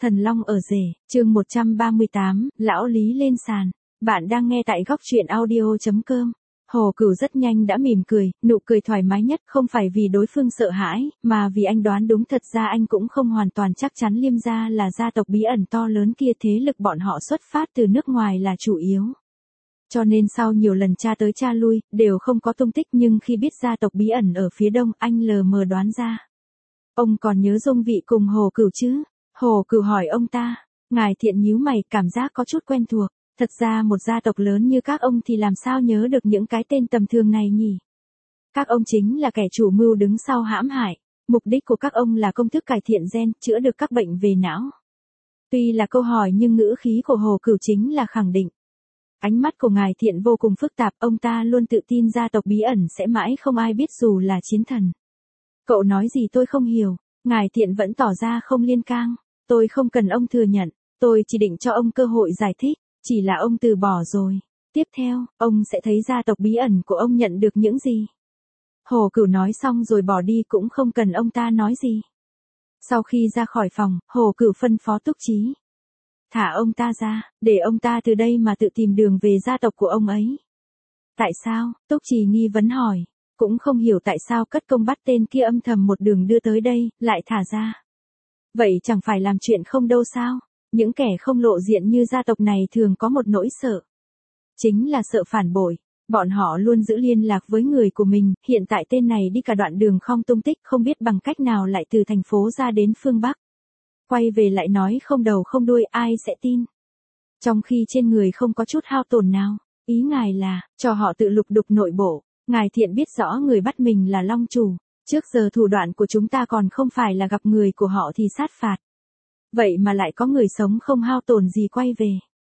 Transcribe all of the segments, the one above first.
Thần Long ở rể, chương 138, lão Lý lên sàn. Bạn đang nghe tại góc truyện audio.com. Hồ Cửu rất nhanh đã mỉm cười, nụ cười thoải mái nhất, không phải vì đối phương sợ hãi, mà vì anh đoán đúng, thật ra anh cũng không hoàn toàn chắc chắn Liêm gia là gia tộc bí ẩn to lớn kia, thế lực bọn họ xuất phát từ nước ngoài là chủ yếu. Cho nên sau nhiều lần tra tới tra lui, đều không có tung tích, nhưng khi biết gia tộc bí ẩn ở phía đông, anh lờ mờ đoán ra. Ông còn nhớ Dung Vị cùng Hồ Cửu chứ? Hồ Cửu hỏi ông ta. Ngài Thiện nhíu mày, cảm giác có chút quen thuộc. Thật ra một gia tộc lớn như các ông thì làm sao nhớ được những cái tên tầm thường này nhỉ? Các ông chính là kẻ chủ mưu đứng sau hãm hại. Mục đích của các ông là công thức cải thiện gen, chữa được các bệnh về não. Tuy là câu hỏi nhưng ngữ khí của Hồ Cửu chính là khẳng định. Ánh mắt của Ngài Thiện vô cùng phức tạp, ông ta luôn tự tin gia tộc bí ẩn sẽ mãi không ai biết dù là chiến thần. Cậu nói gì tôi không hiểu, Ngài Thiện vẫn tỏ ra không liên cang. Tôi không cần ông thừa nhận, tôi chỉ định cho ông cơ hội giải thích, chỉ là ông từ bỏ rồi. Tiếp theo, ông sẽ thấy gia tộc bí ẩn của ông nhận được những gì. Hồ Cửu nói xong rồi bỏ đi, cũng không cần ông ta nói gì. Sau khi ra khỏi phòng, Hồ Cửu phân phó Túc Chí. Thả ông ta ra, để ông ta từ đây mà tự tìm đường về gia tộc của ông ấy. Tại sao? Túc Chí nghi vấn hỏi. Cũng không hiểu tại sao cất công bắt tên kia âm thầm một đường đưa tới đây, lại thả ra. Vậy chẳng phải làm chuyện không đâu sao? Những kẻ không lộ diện như gia tộc này thường có một nỗi sợ. Chính là sợ phản bội. Bọn họ luôn giữ liên lạc với người của mình, hiện tại tên này đi cả đoạn đường không tung tích, không biết bằng cách nào lại từ thành phố ra đến phương Bắc. Quay về lại nói không đầu không đuôi, ai sẽ tin? Trong khi trên người không có chút hao tổn nào. Ý ngài là, cho họ tự lục đục nội bộ. Ngài Thiện biết rõ người bắt mình là Long Chủ. Trước giờ thủ đoạn của chúng ta còn không phải là gặp người của họ thì sát phạt. Vậy mà lại có người sống không hao tổn gì quay về.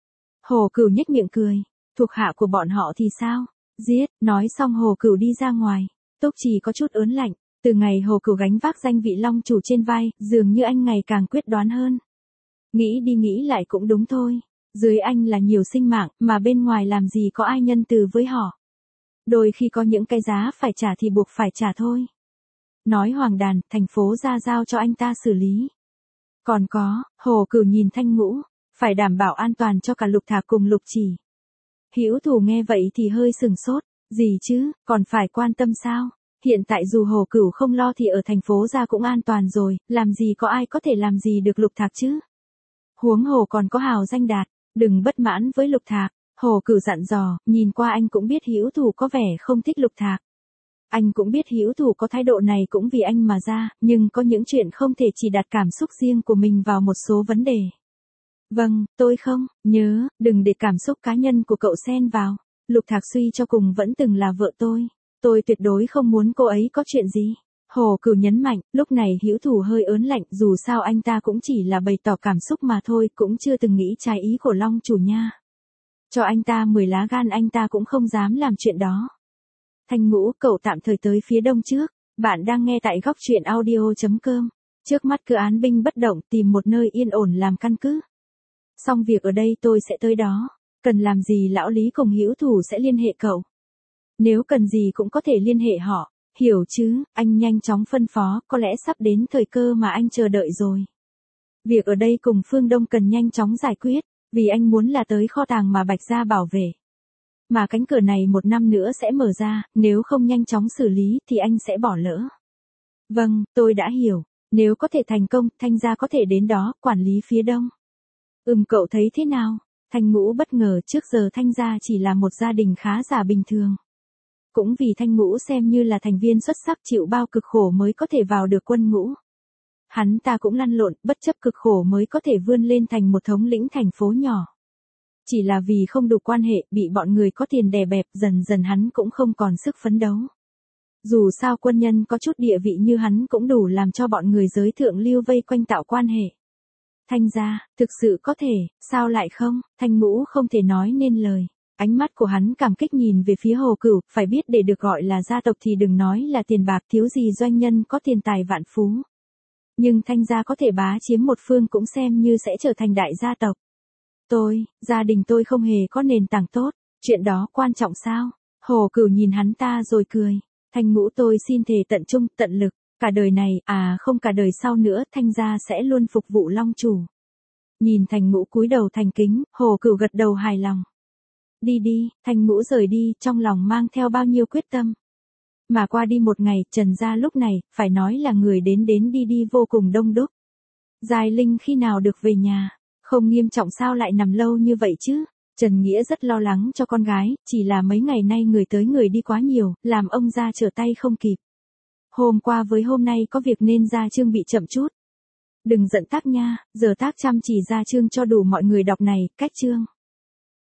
Hồ Cửu nhếch miệng cười. Thuộc hạ của bọn họ thì sao? Giết, nói xong Hồ Cửu đi ra ngoài. Túc Chỉ có chút ớn lạnh. Từ ngày Hồ Cửu gánh vác danh vị Long Chủ trên vai, dường như anh ngày càng quyết đoán hơn. Nghĩ đi nghĩ lại cũng đúng thôi. Dưới anh là nhiều sinh mạng, mà bên ngoài làm gì có ai nhân từ với họ. Đôi khi có những cái giá phải trả thì buộc phải trả thôi. Nói Hoàng Đàn, thành phố ra giao cho anh ta xử lý. Còn có, Hồ Cửu nhìn Thanh Ngũ, phải đảm bảo an toàn cho cả Lục Thạc cùng Lục Chỉ. Hữu Thủ nghe vậy thì hơi sừng sốt, gì chứ, còn phải quan tâm sao? Hiện tại dù Hồ Cửu không lo thì ở thành phố ra cũng an toàn rồi, làm gì có ai có thể làm gì được Lục Thạc chứ? Huống hồ còn có hào danh đạt, đừng bất mãn với Lục Thạc. Hồ Cửu dặn dò, nhìn qua anh cũng biết Hữu Thủ có vẻ không thích Lục Thạc. Anh cũng biết Hữu Thủ có thái độ này cũng vì anh mà ra, nhưng có những chuyện không thể chỉ đặt cảm xúc riêng của mình vào một số vấn đề. Vâng, tôi không, nhớ, đừng để cảm xúc cá nhân của cậu xen vào. Lục Thạc suy cho cùng vẫn từng là vợ tôi tuyệt đối không muốn cô ấy có chuyện gì. Hồ Cửu nhấn mạnh, lúc này Hữu Thủ hơi ớn lạnh, dù sao anh ta cũng chỉ là bày tỏ cảm xúc mà thôi, cũng chưa từng nghĩ trái ý của Long Chủ nha. Cho anh ta 10 lá gan anh ta cũng không dám làm chuyện đó. Thanh Ngũ, cậu tạm thời tới phía đông trước. Bạn đang nghe tại góc truyện audio.com. Trước mắt cứ án binh bất động, tìm một nơi yên ổn làm căn cứ. Xong việc ở đây tôi sẽ tới đó. Cần làm gì lão Lý cùng Hữu Thủ sẽ liên hệ cậu. Nếu cần gì cũng có thể liên hệ họ. Hiểu chứ, anh nhanh chóng phân phó, có lẽ sắp đến thời cơ mà anh chờ đợi rồi. Việc ở đây cùng phương Đông cần nhanh chóng giải quyết. Vì anh muốn là tới kho tàng mà Bạch Gia bảo vệ. Mà cánh cửa này 1 năm nữa sẽ mở ra, nếu không nhanh chóng xử lý thì anh sẽ bỏ lỡ. Vâng, tôi đã hiểu. Nếu có thể thành công, Thanh gia có thể đến đó, quản lý phía đông. Cậu thấy thế nào? Thanh Ngũ bất ngờ, trước giờ Thanh gia chỉ là một gia đình khá giả bình thường. Cũng vì Thanh Ngũ xem như là thành viên xuất sắc chịu bao cực khổ mới có thể vào được quân ngũ. Hắn ta cũng lăn lộn, bất chấp cực khổ mới có thể vươn lên thành một thống lĩnh thành phố nhỏ. Chỉ là vì không đủ quan hệ, bị bọn người có tiền đè bẹp, dần dần hắn cũng không còn sức phấn đấu. Dù sao quân nhân có chút địa vị như hắn cũng đủ làm cho bọn người giới thượng lưu vây quanh tạo quan hệ. Thanh gia, thực sự có thể, sao lại không? Thanh Ngũ không thể nói nên lời. Ánh mắt của hắn cảm kích nhìn về phía Hồ Cửu, phải biết để được gọi là gia tộc thì đừng nói là tiền bạc, thiếu gì doanh nhân có tiền tài vạn phú. Nhưng Thanh gia có thể bá chiếm một phương cũng xem như sẽ trở thành đại gia tộc. Gia đình tôi không hề có nền tảng tốt, chuyện đó quan trọng sao? Hồ Cửu nhìn hắn ta rồi cười. Thanh Ngũ, tôi xin thề tận trung, tận lực, cả đời này, không cả đời sau nữa, Thanh gia sẽ luôn phục vụ Long Chủ. Nhìn Thành Ngũ cúi đầu thành kính, Hồ Cửu gật đầu hài lòng. Đi đi, Thành Ngũ rời đi, trong lòng mang theo bao nhiêu quyết tâm. Mà qua đi một ngày, Trần gia lúc này, phải nói là người đến đi đi vô cùng đông đúc. Giai Linh khi nào được về nhà, không nghiêm trọng sao lại nằm lâu như vậy chứ? Trần Nghĩa rất lo lắng cho con gái, chỉ là mấy ngày nay người tới người đi quá nhiều, làm ông ra trở tay không kịp. Hôm qua với hôm nay có việc nên ra chương bị chậm chút. Đừng giận Tác nha, giờ Tác chăm chỉ ra chương cho đủ mọi người đọc này, cách chương.